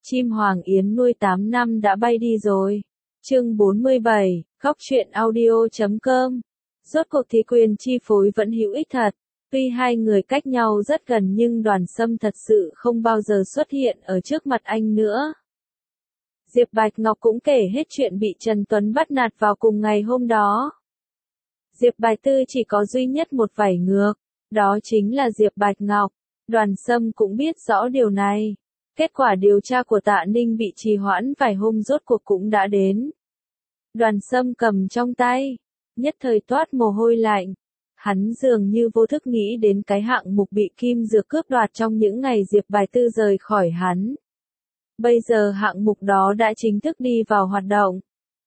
Chim Hoàng Yến nuôi 8 năm đã bay đi rồi. Chương 47, Góc truyện audio.com. Rốt cuộc thì quyền chi phối vẫn hữu ích thật. Tuy hai người cách nhau rất gần nhưng Đoàn Sâm thật sự không bao giờ xuất hiện ở trước mặt anh nữa. Diệp Bạch Ngọc cũng kể hết chuyện bị Trần Tuấn bắt nạt vào cùng ngày hôm đó. Diệp Bạch Tư chỉ có duy nhất một vảy ngược, đó chính là Diệp Bạch Ngọc. Đoàn Sâm cũng biết rõ điều này. Kết quả điều tra của Tạ Ninh bị trì hoãn vài hôm rốt cuộc cũng đã đến. Đoàn Sâm cầm trong tay, nhất thời toát mồ hôi lạnh. Hắn dường như vô thức nghĩ đến cái hạng mục bị Kim Dược cướp đoạt trong những ngày Diệp Bạch Tư rời khỏi hắn. Bây giờ hạng mục đó đã chính thức đi vào hoạt động.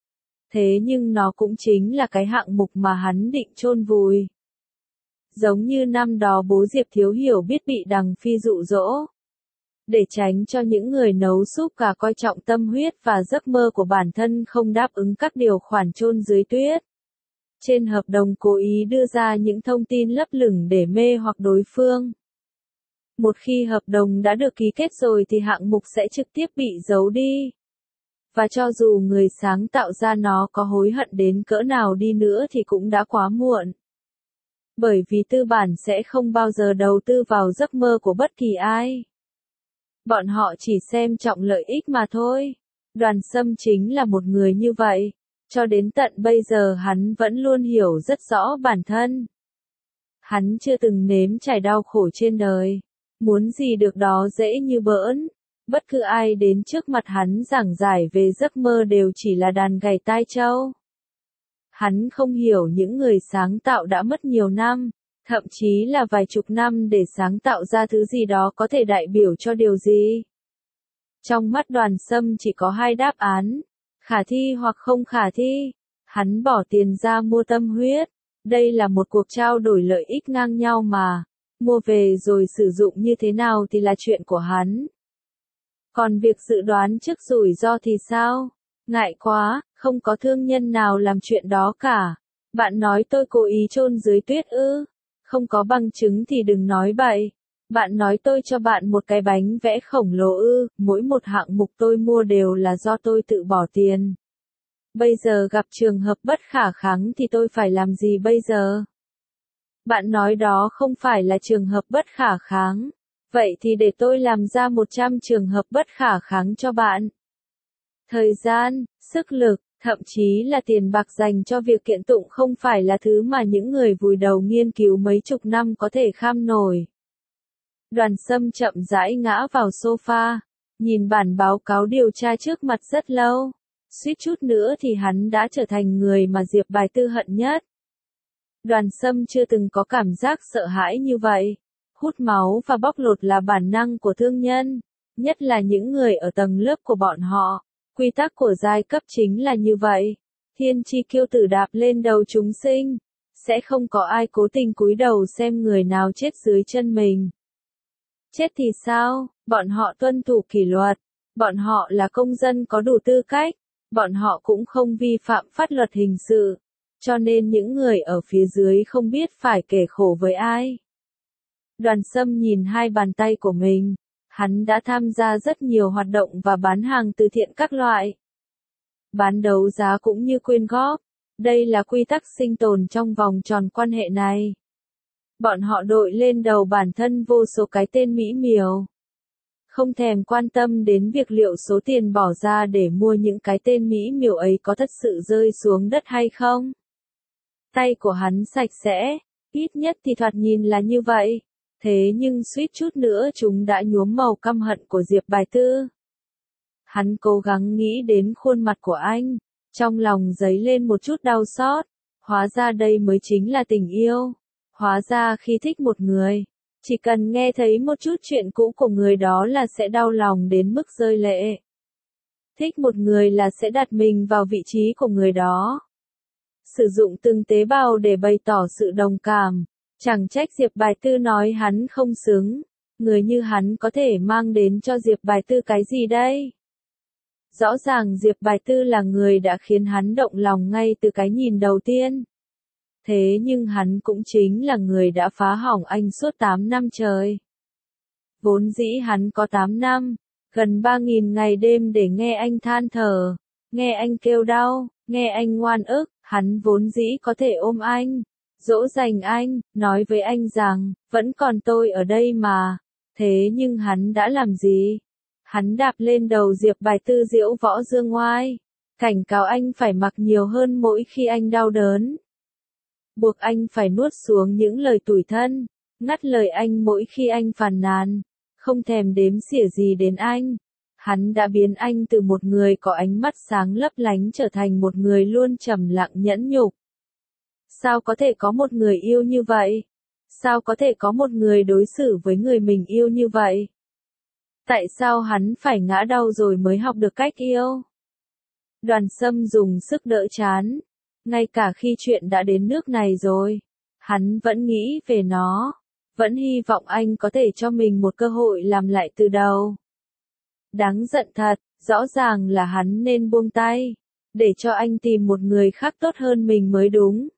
Thế nhưng nó cũng chính là cái hạng mục mà hắn định chôn vùi. Giống như năm đó bố Diệp Thiếu Hiểu biết bị Đằng Phi dụ dỗ. Để tránh cho những người nấu súp gà coi trọng tâm huyết và giấc mơ của bản thân không đáp ứng các điều khoản chôn dưới tuyết. Trên hợp đồng cố ý đưa ra những thông tin lấp lửng để mê hoặc đối phương. Một khi hợp đồng đã được ký kết rồi thì hạng mục sẽ trực tiếp bị giấu đi. Và cho dù người sáng tạo ra nó có hối hận đến cỡ nào đi nữa thì cũng đã quá muộn. Bởi vì tư bản sẽ không bao giờ đầu tư vào giấc mơ của bất kỳ ai. Bọn họ chỉ xem trọng lợi ích mà thôi. Đoàn Sâm chính là một người như vậy. Cho đến tận bây giờ hắn vẫn luôn hiểu rất rõ bản thân. Hắn chưa từng nếm trải đau khổ trên đời. Muốn gì được đó dễ như bỡn. Bất cứ ai đến trước mặt hắn giảng giải về giấc mơ đều chỉ là đàn gảy tai trâu. Hắn không hiểu những người sáng tạo đã mất nhiều năm, thậm chí là vài chục năm để sáng tạo ra thứ gì đó có thể đại biểu cho điều gì. Trong mắt Đoàn Sâm chỉ có hai đáp án, khả thi hoặc không khả thi. Hắn bỏ tiền ra mua tâm huyết. Đây là một cuộc trao đổi lợi ích ngang nhau mà. Mua về rồi sử dụng như thế nào thì là chuyện của hắn. Còn việc dự đoán trước rủi ro thì sao? Ngại quá, không có thương nhân nào làm chuyện đó cả. Bạn nói tôi cố ý chôn dưới tuyết ư? Không có bằng chứng thì đừng nói bậy. Bạn nói tôi cho bạn một cái bánh vẽ khổng lồ ư? Mỗi một hạng mục tôi mua đều là do tôi tự bỏ tiền. Bây giờ gặp trường hợp bất khả kháng thì tôi phải làm gì bây giờ? Bạn nói đó không phải là trường hợp bất khả kháng. Vậy thì để tôi làm ra 100 trường hợp bất khả kháng cho bạn. Thời gian, sức lực, thậm chí là tiền bạc dành cho việc kiện tụng không phải là thứ mà những người vùi đầu nghiên cứu mấy chục năm có thể kham nổi. Đoàn Sâm chậm rãi ngã vào sofa, nhìn bản báo cáo điều tra trước mặt rất lâu. Suýt chút nữa thì hắn đã trở thành người mà Diệp Bạch Tư hận nhất. Đoàn Sâm chưa từng có cảm giác sợ hãi như vậy. Hút máu và bóc lột là bản năng của thương nhân, nhất là những người ở tầng lớp của bọn họ. Quy tắc của giai cấp chính là như vậy. Thiên chi kiêu tử đạp lên đầu chúng sinh. Sẽ không có ai cố tình cúi đầu xem người nào chết dưới chân mình. Chết thì sao? Bọn họ tuân thủ kỷ luật. Bọn họ là công dân có đủ tư cách. Bọn họ cũng không vi phạm pháp luật hình sự. Cho nên những người ở phía dưới không biết phải kể khổ với ai. Đoàn Sâm nhìn hai bàn tay của mình. Hắn đã tham gia rất nhiều hoạt động và bán hàng từ thiện các loại. Bán đấu giá cũng như quyên góp. Đây là quy tắc sinh tồn trong vòng tròn quan hệ này. Bọn họ đội lên đầu bản thân vô số cái tên mỹ miều. Không thèm quan tâm đến việc liệu số tiền bỏ ra để mua những cái tên mỹ miều ấy có thật sự rơi xuống đất hay không. Tay của hắn sạch sẽ, ít nhất thì thoạt nhìn là như vậy. Thế nhưng suýt chút nữa chúng đã nhuốm màu căm hận của Diệp Bạch Tư. Hắn cố gắng nghĩ đến khuôn mặt của anh, trong lòng dấy lên một chút đau xót. Hóa ra đây mới chính là tình yêu. Hóa ra khi thích một người, chỉ cần nghe thấy một chút chuyện cũ của người đó là sẽ đau lòng đến mức rơi lệ. Thích một người là sẽ đặt mình vào vị trí của người đó. Sử dụng từng tế bào để bày tỏ sự đồng cảm. Chẳng trách Diệp Bạch Tư nói hắn không xứng. Người như hắn có thể mang đến cho Diệp Bạch Tư cái gì đây? Rõ ràng Diệp Bạch Tư là người đã khiến hắn động lòng ngay từ cái nhìn đầu tiên. Thế nhưng hắn cũng chính là người đã phá hỏng anh suốt 8 năm trời. Vốn dĩ hắn có 8 năm, Gần 3.000 ngày đêm để nghe anh than thở, nghe anh kêu đau, nghe anh oan ức, hắn vốn dĩ có thể ôm anh, dỗ dành anh, nói với anh rằng, vẫn còn tôi ở đây mà. Thế nhưng hắn đã làm gì? Hắn đạp lên đầu Diệp Bài Tư diễu võ dương oai, cảnh cáo anh phải mặc nhiều hơn mỗi khi anh đau đớn. Buộc anh phải nuốt xuống những lời tủi thân, ngắt lời anh mỗi khi anh phàn nàn, không thèm đếm xỉa gì đến anh. Hắn đã biến anh từ một người có ánh mắt sáng lấp lánh trở thành một người luôn trầm lặng nhẫn nhục. Sao có thể có một người yêu như vậy? Sao có thể có một người đối xử với người mình yêu như vậy? Tại sao hắn phải ngã đau rồi mới học được cách yêu? Đoàn Sâm dùng sức đỡ chán. Ngay cả khi chuyện đã đến nước này rồi, hắn vẫn nghĩ về nó, vẫn hy vọng anh có thể cho mình một cơ hội làm lại từ đầu. Đáng giận thật, rõ ràng là hắn nên buông tay, để cho anh tìm một người khác tốt hơn mình mới đúng.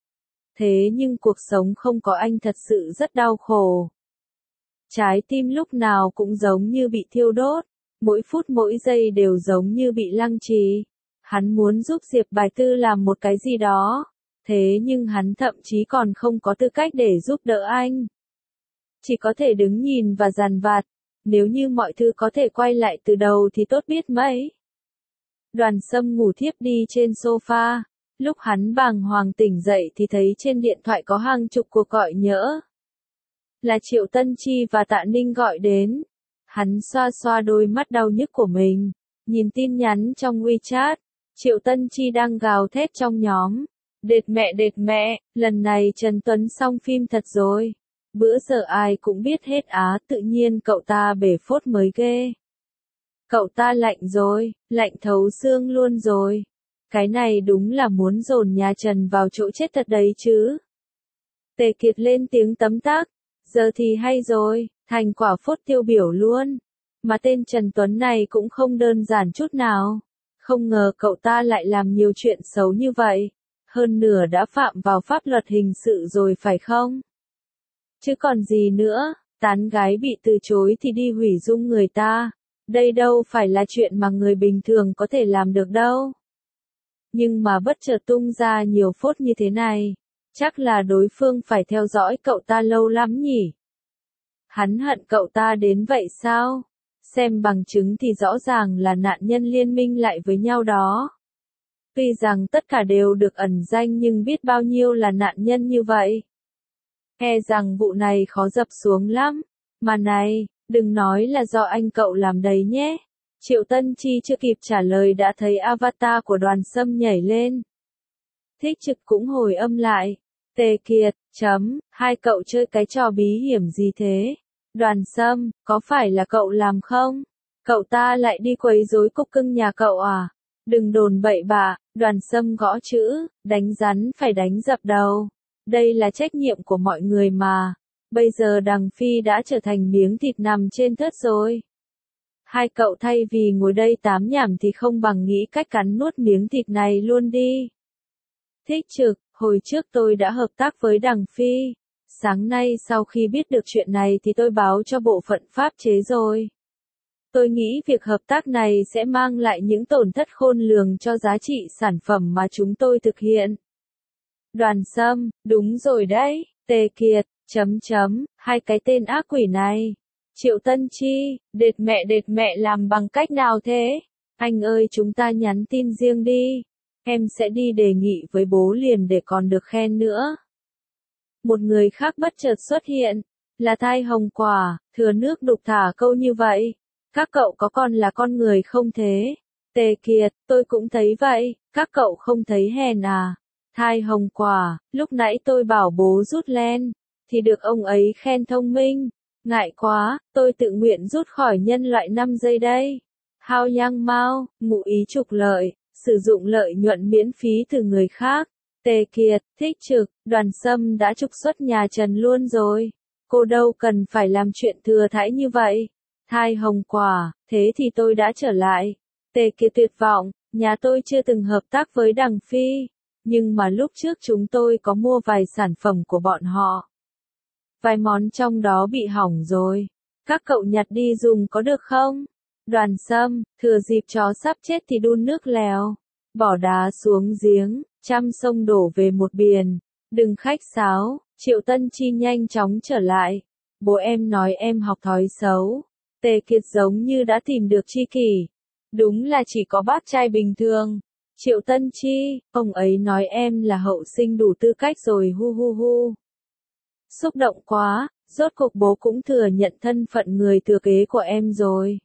Thế nhưng cuộc sống không có anh thật sự rất đau khổ. Trái tim lúc nào cũng giống như bị thiêu đốt, mỗi phút mỗi giây đều giống như bị lăng trì. Hắn muốn giúp Diệp Bài Tư làm một cái gì đó, thế nhưng hắn thậm chí còn không có tư cách để giúp đỡ anh. Chỉ có thể đứng nhìn và dằn vặt, nếu như mọi thứ có thể quay lại từ đầu thì tốt biết mấy. Đoàn Sâm ngủ thiếp đi trên sofa, lúc hắn bàng hoàng tỉnh dậy thì thấy trên điện thoại có hàng chục cuộc gọi nhỡ. Là Triệu Tân Chi và Tạ Ninh gọi đến. Hắn xoa xoa đôi mắt đau nhức của mình, nhìn tin nhắn trong WeChat. Triệu Tân Chi đang gào thét trong nhóm. Đệt mẹ, lần này Trần Tuấn xong phim thật rồi. Bữa giờ ai cũng biết hết á, tự nhiên cậu ta bể phốt mới ghê. Cậu ta lạnh rồi, lạnh thấu xương luôn rồi. Cái này đúng là muốn dồn nhà Trần vào chỗ chết thật đấy chứ. Tề Kiệt lên tiếng tấm tắc. Giờ thì hay rồi, thành quả phốt tiêu biểu luôn. Mà tên Trần Tuấn này cũng không đơn giản chút nào. Không ngờ cậu ta lại làm nhiều chuyện xấu như vậy. Hơn nửa đã phạm vào pháp luật hình sự rồi phải không? Chứ còn gì nữa, tán gái bị từ chối thì đi hủy dung người ta. Đây đâu phải là chuyện mà người bình thường có thể làm được đâu. Nhưng mà bất chợt tung ra nhiều phốt như thế này. Chắc là đối phương phải theo dõi cậu ta lâu lắm nhỉ? Hắn hận cậu ta đến vậy sao? Xem bằng chứng thì rõ ràng là nạn nhân liên minh lại với nhau đó. Tuy rằng tất cả đều được ẩn danh nhưng biết bao nhiêu là nạn nhân như vậy. E rằng vụ này khó dập xuống lắm. Mà này, đừng nói là do anh cậu làm đấy nhé. Triệu Tân Chi chưa kịp trả lời đã thấy avatar của Đoàn Sâm nhảy lên. Thích Trực cũng hồi âm lại. Tề Kiệt, hai cậu chơi cái trò bí hiểm gì thế? Đoàn Sâm, có phải là cậu làm không? Cậu ta lại đi quấy rối cục cưng nhà cậu à? Đừng đồn bậy bạ, Đoàn Sâm gõ chữ, đánh rắn phải đánh dập đầu. Đây là trách nhiệm của mọi người mà. Bây giờ Đằng Phi đã trở thành miếng thịt nằm trên thớt rồi. Hai cậu thay vì ngồi đây tám nhảm thì không bằng nghĩ cách cắn nuốt miếng thịt này luôn đi. Thích Trực, hồi trước tôi đã hợp tác với Đằng Phi. Sáng nay sau khi biết được chuyện này thì tôi báo cho bộ phận pháp chế rồi. Tôi nghĩ việc hợp tác này sẽ mang lại những tổn thất khôn lường cho giá trị sản phẩm mà chúng tôi thực hiện. Đoàn Sâm, đúng rồi đấy, Tề Kiệt, hai cái tên ác quỷ này. Triệu Tân Chi, đệt mẹ làm bằng cách nào thế? Anh ơi chúng ta nhắn tin riêng đi. Em sẽ đi đề nghị với bố liền để còn được khen nữa. Một người khác bất chợt xuất hiện. Là Thai Hồng Quả, thừa nước đục thả câu như vậy. Các cậu có còn là con người không thế? Tề Kiệt, tôi cũng thấy vậy, các cậu không thấy hèn à? Thai Hồng Quả, lúc nãy tôi bảo bố rút len, thì được ông ấy khen thông minh. Ngại quá, tôi tự nguyện rút khỏi nhân loại 5 giây đây. Hao Yang Mao, ngụ ý trục lợi, sử dụng lợi nhuận miễn phí từ người khác. Tề Kiệt, Thích Trực, Đoàn Sâm đã trục xuất nhà Trần luôn rồi. Cô đâu cần phải làm chuyện thừa thãi như vậy. Thai Hồng Quả, thế thì tôi đã trở lại. Tề Kiệt tuyệt vọng, nhà tôi chưa từng hợp tác với Đằng Phi. Nhưng mà lúc trước chúng tôi có mua vài sản phẩm của bọn họ. Vài món trong đó bị hỏng rồi. Các cậu nhặt đi dùng có được không? Đoàn Sâm, thừa dịp chó sắp chết thì đun nước lèo, bỏ đá xuống giếng, trăm sông đổ về một biển, đừng khách sáo. Triệu Tân Chi nhanh chóng trở lại. Bố em nói em học thói xấu. Tề Kiệt giống như đã tìm được tri kỷ. Đúng là chỉ có bác trai bình thường. Triệu Tân Chi, ông ấy nói em là hậu sinh đủ tư cách rồi hu hu hu. Xúc động quá, rốt cuộc bố cũng thừa nhận thân phận người thừa kế của em rồi.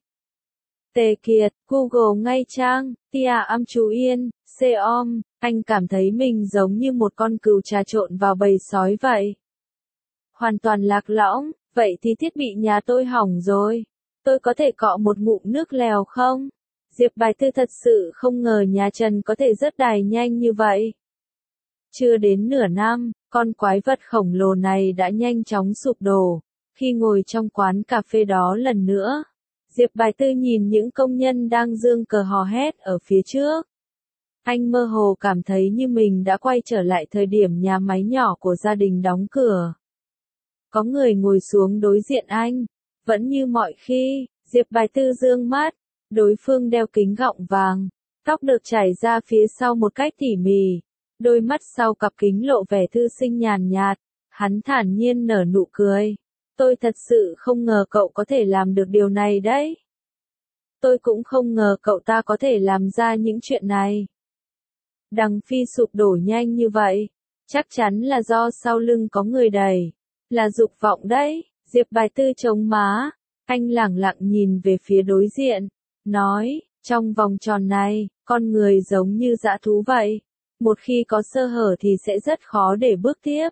Tề Kiệt, Google ngay trang, tia âm chú yên, Seom, anh cảm thấy mình giống như một con cừu trà trộn vào bầy sói vậy. Hoàn toàn lạc lõng, vậy thì thiết bị nhà tôi hỏng rồi. Tôi có thể cọ một ngụm nước lèo không? Diệp Bài Tư thật sự không ngờ nhà Trần có thể rớt đài nhanh như vậy. Chưa đến nửa năm, con quái vật khổng lồ này đã nhanh chóng sụp đổ. Khi ngồi trong quán cà phê đó lần nữa, Diệp Bài Tư nhìn những công nhân đang giương cờ hò hét ở phía trước. Anh mơ hồ cảm thấy như mình đã quay trở lại thời điểm nhà máy nhỏ của gia đình đóng cửa. Có người ngồi xuống đối diện anh, vẫn như mọi khi, Diệp Bài Tư dương mắt, đối phương đeo kính gọng vàng, tóc được chải ra phía sau một cách tỉ mỉ, đôi mắt sau cặp kính lộ vẻ thư sinh nhàn nhạt, hắn thản nhiên nở nụ cười. Tôi thật sự không ngờ cậu có thể làm được điều này đấy. Tôi cũng không ngờ cậu ta có thể làm ra những chuyện này. Đằng Phi sụp đổ nhanh như vậy, chắc chắn là do sau lưng có người đẩy, là dục vọng đấy. Diệp Bài Tư chống má, anh lẳng lặng nhìn về phía đối diện, nói, trong vòng tròn này, con người giống như dã thú vậy, một khi có sơ hở thì sẽ rất khó để bước tiếp.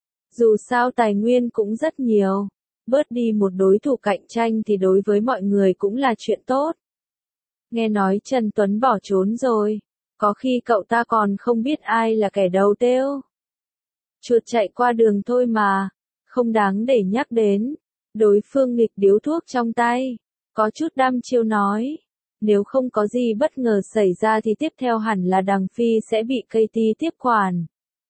Dù sao tài nguyên cũng rất nhiều, bớt đi một đối thủ cạnh tranh thì đối với mọi người cũng là chuyện tốt. Nghe nói Trần Tuấn bỏ trốn rồi, có khi cậu ta còn không biết ai là kẻ đầu têu. Chuột chạy qua đường thôi mà, không đáng để nhắc đến. Đối phương nghịch điếu thuốc trong tay, có chút đăm chiêu nói. Nếu không có gì bất ngờ xảy ra thì tiếp theo hẳn là Đằng Phi sẽ bị Katie tiếp quản.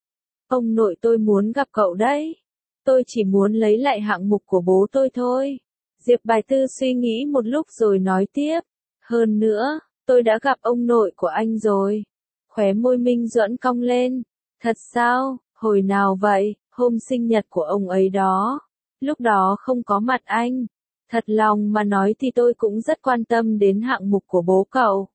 Ông nội tôi muốn gặp cậu đấy. Tôi chỉ muốn lấy lại hạng mục của bố tôi thôi. Diệp Bài Tư suy nghĩ một lúc rồi nói tiếp. Hơn nữa, tôi đã gặp ông nội của anh rồi. Khóe môi Minh Duẫn cong lên. Thật sao, hồi nào vậy, hôm sinh nhật của ông ấy đó. Lúc đó không có mặt anh. Thật lòng mà nói thì tôi cũng rất quan tâm đến hạng mục của bố cậu.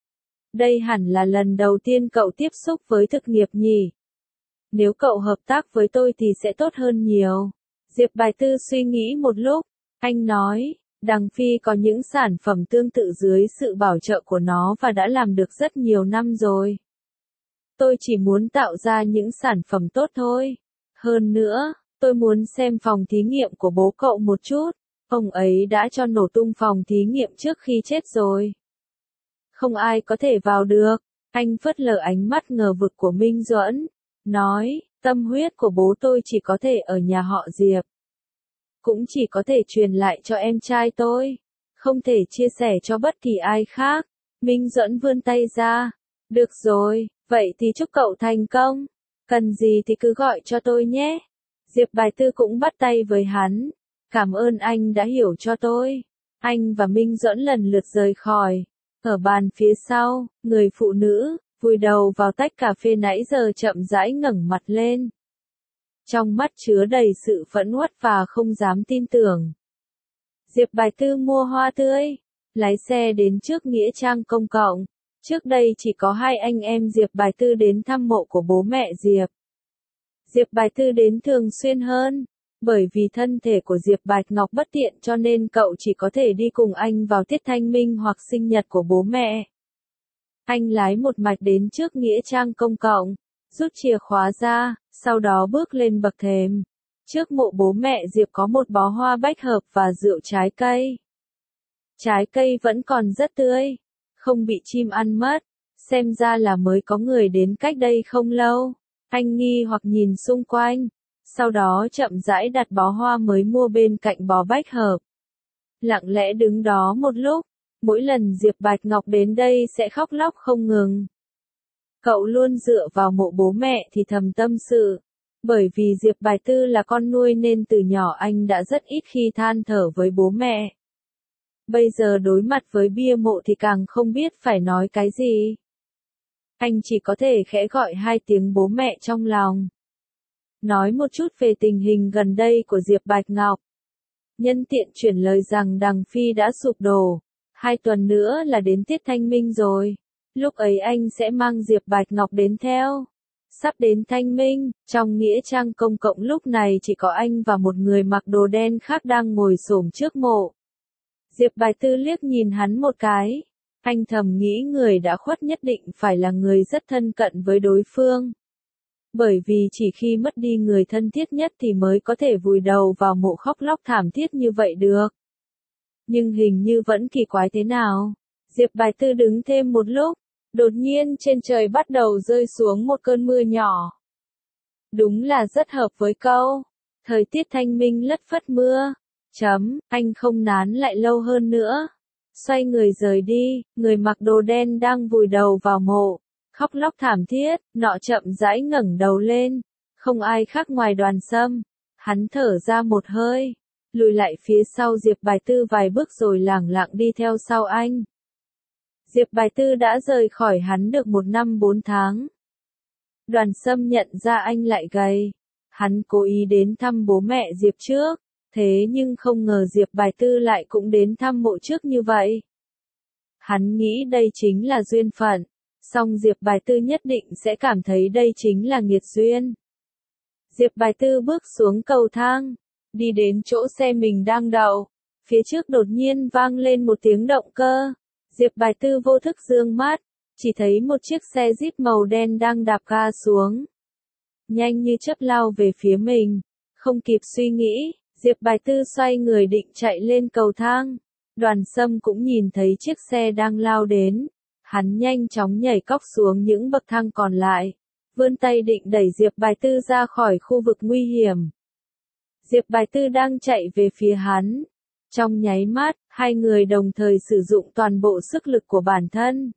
Đây hẳn là lần đầu tiên cậu tiếp xúc với thực nghiệp nhỉ. Nếu cậu hợp tác với tôi thì sẽ tốt hơn nhiều. Diệp Bài Tư suy nghĩ một lúc. Anh nói, Đằng Phi có những sản phẩm tương tự dưới sự bảo trợ của nó và đã làm được rất nhiều năm rồi. Tôi chỉ muốn tạo ra những sản phẩm tốt thôi. Hơn nữa, tôi muốn xem phòng thí nghiệm của bố cậu một chút. Ông ấy đã cho nổ tung phòng thí nghiệm trước khi chết rồi. Không ai có thể vào được. Anh phớt lờ ánh mắt ngờ vực của Minh Duẫn. Nói, tâm huyết của bố tôi chỉ có thể ở nhà họ Diệp. Cũng chỉ có thể truyền lại cho em trai tôi. Không thể chia sẻ cho bất kỳ ai khác. Minh Duẫn vươn tay ra. Được rồi, vậy thì chúc cậu thành công. Cần gì thì cứ gọi cho tôi nhé. Diệp Bài Tư cũng bắt tay với hắn. Cảm ơn anh đã hiểu cho tôi. Anh và Minh Duẫn lần lượt rời khỏi. Ở bàn phía sau, người phụ nữ, vùi đầu vào tách cà phê nãy giờ chậm rãi ngẩng mặt lên. Trong mắt chứa đầy sự phẫn uất và không dám tin tưởng. Diệp Bài Tư mua hoa tươi, lái xe đến trước nghĩa trang công cộng. Trước đây chỉ có hai anh em Diệp Bài Tư đến thăm mộ của bố mẹ Diệp. Diệp Bài Tư đến thường xuyên hơn. Bởi vì thân thể của Diệp Bạch Ngọc bất tiện cho nên cậu chỉ có thể đi cùng anh vào tiết thanh minh hoặc sinh nhật của bố mẹ. Anh lái một mạch đến trước nghĩa trang công cộng, rút chìa khóa ra, sau đó bước lên bậc thềm. Trước mộ bố mẹ Diệp có một bó hoa bách hợp và rượu trái cây. Trái cây vẫn còn rất tươi, không bị chim ăn mất, xem ra là mới có người đến cách đây không lâu. Anh nghi hoặc nhìn xung quanh. Sau đó chậm rãi đặt bó hoa mới mua bên cạnh bó bách hợp. Lặng lẽ đứng đó một lúc, mỗi lần Diệp Bạch Ngọc đến đây sẽ khóc lóc không ngừng. Cậu luôn dựa vào mộ bố mẹ thì thầm tâm sự. Bởi vì Diệp Bài Tư là con nuôi nên từ nhỏ anh đã rất ít khi than thở với bố mẹ. Bây giờ đối mặt với bia mộ thì càng không biết phải nói cái gì. Anh chỉ có thể khẽ gọi hai tiếng bố mẹ trong lòng. Nói một chút về tình hình gần đây của Diệp Bạch Ngọc. Nhân tiện chuyển lời rằng Đằng Phi đã sụp đổ. 2 tuần nữa là đến tiết Thanh Minh rồi. Lúc ấy anh sẽ mang Diệp Bạch Ngọc đến theo. Sắp đến Thanh Minh, trong nghĩa trang công cộng lúc này chỉ có anh và một người mặc đồ đen khác đang ngồi xổm trước mộ. Diệp Bạch Tư liếc nhìn hắn một cái. Anh thầm nghĩ người đã khuất nhất định phải là người rất thân cận với đối phương. Bởi vì chỉ khi mất đi người thân thiết nhất thì mới có thể vùi đầu vào mộ khóc lóc thảm thiết như vậy được. Nhưng hình như vẫn kỳ quái thế nào. Diệp Bạch Tư đứng thêm một lúc, đột nhiên trên trời bắt đầu rơi xuống một cơn mưa nhỏ. Đúng là rất hợp với câu. Thời tiết thanh minh lất phất mưa. Anh không nán lại lâu hơn nữa. Xoay người rời đi, người mặc đồ đen đang vùi đầu vào mộ. Khóc lóc thảm thiết, nọ chậm rãi ngẩng đầu lên. Không ai khác ngoài Đoàn Sâm. Hắn thở ra một hơi. Lùi lại phía sau Diệp Bạch Tư vài bước rồi lẳng lặng đi theo sau anh. Diệp Bạch Tư đã rời khỏi hắn được 1 năm 4 tháng. Đoàn Sâm nhận ra anh lại gầy. Hắn cố ý đến thăm bố mẹ Diệp trước, thế nhưng không ngờ Diệp Bạch Tư lại cũng đến thăm mộ trước như vậy. Hắn nghĩ đây chính là duyên phận, song Diệp Bạch Tư nhất định sẽ cảm thấy đây chính là nghiệt duyên. Diệp Bạch Tư bước xuống cầu thang, đi đến chỗ xe mình đang đậu. Phía trước đột nhiên vang lên một tiếng động cơ. Diệp Bạch Tư vô thức dương mắt, chỉ thấy một chiếc xe Jeep màu đen đang đạp ga xuống. Nhanh như chớp lao về phía mình. Không kịp suy nghĩ, Diệp Bạch Tư xoay người định chạy lên cầu thang. Đoàn Sâm cũng nhìn thấy chiếc xe đang lao đến. Hắn nhanh chóng nhảy cóc xuống những bậc thang còn lại. Vươn tay định đẩy Diệp Bạch Tư ra khỏi khu vực nguy hiểm. Diệp Bạch Tư đang chạy về phía hắn. Trong nháy mắt, hai người đồng thời sử dụng toàn bộ sức lực của bản thân.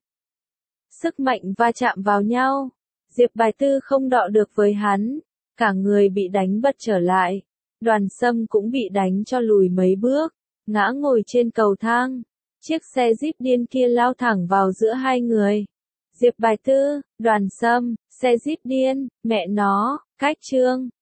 Sức mạnh va chạm vào nhau. Diệp Bạch Tư không đọ được với hắn. Cả người bị đánh bật trở lại. Đoàn Sâm cũng bị đánh cho lùi mấy bước. Ngã ngồi trên cầu thang. Chiếc xe Jeep điên kia lao thẳng vào giữa hai người. Diệp Bạch Tư, Đoàn Sâm, xe Jeep điên, mẹ nó, cách chương.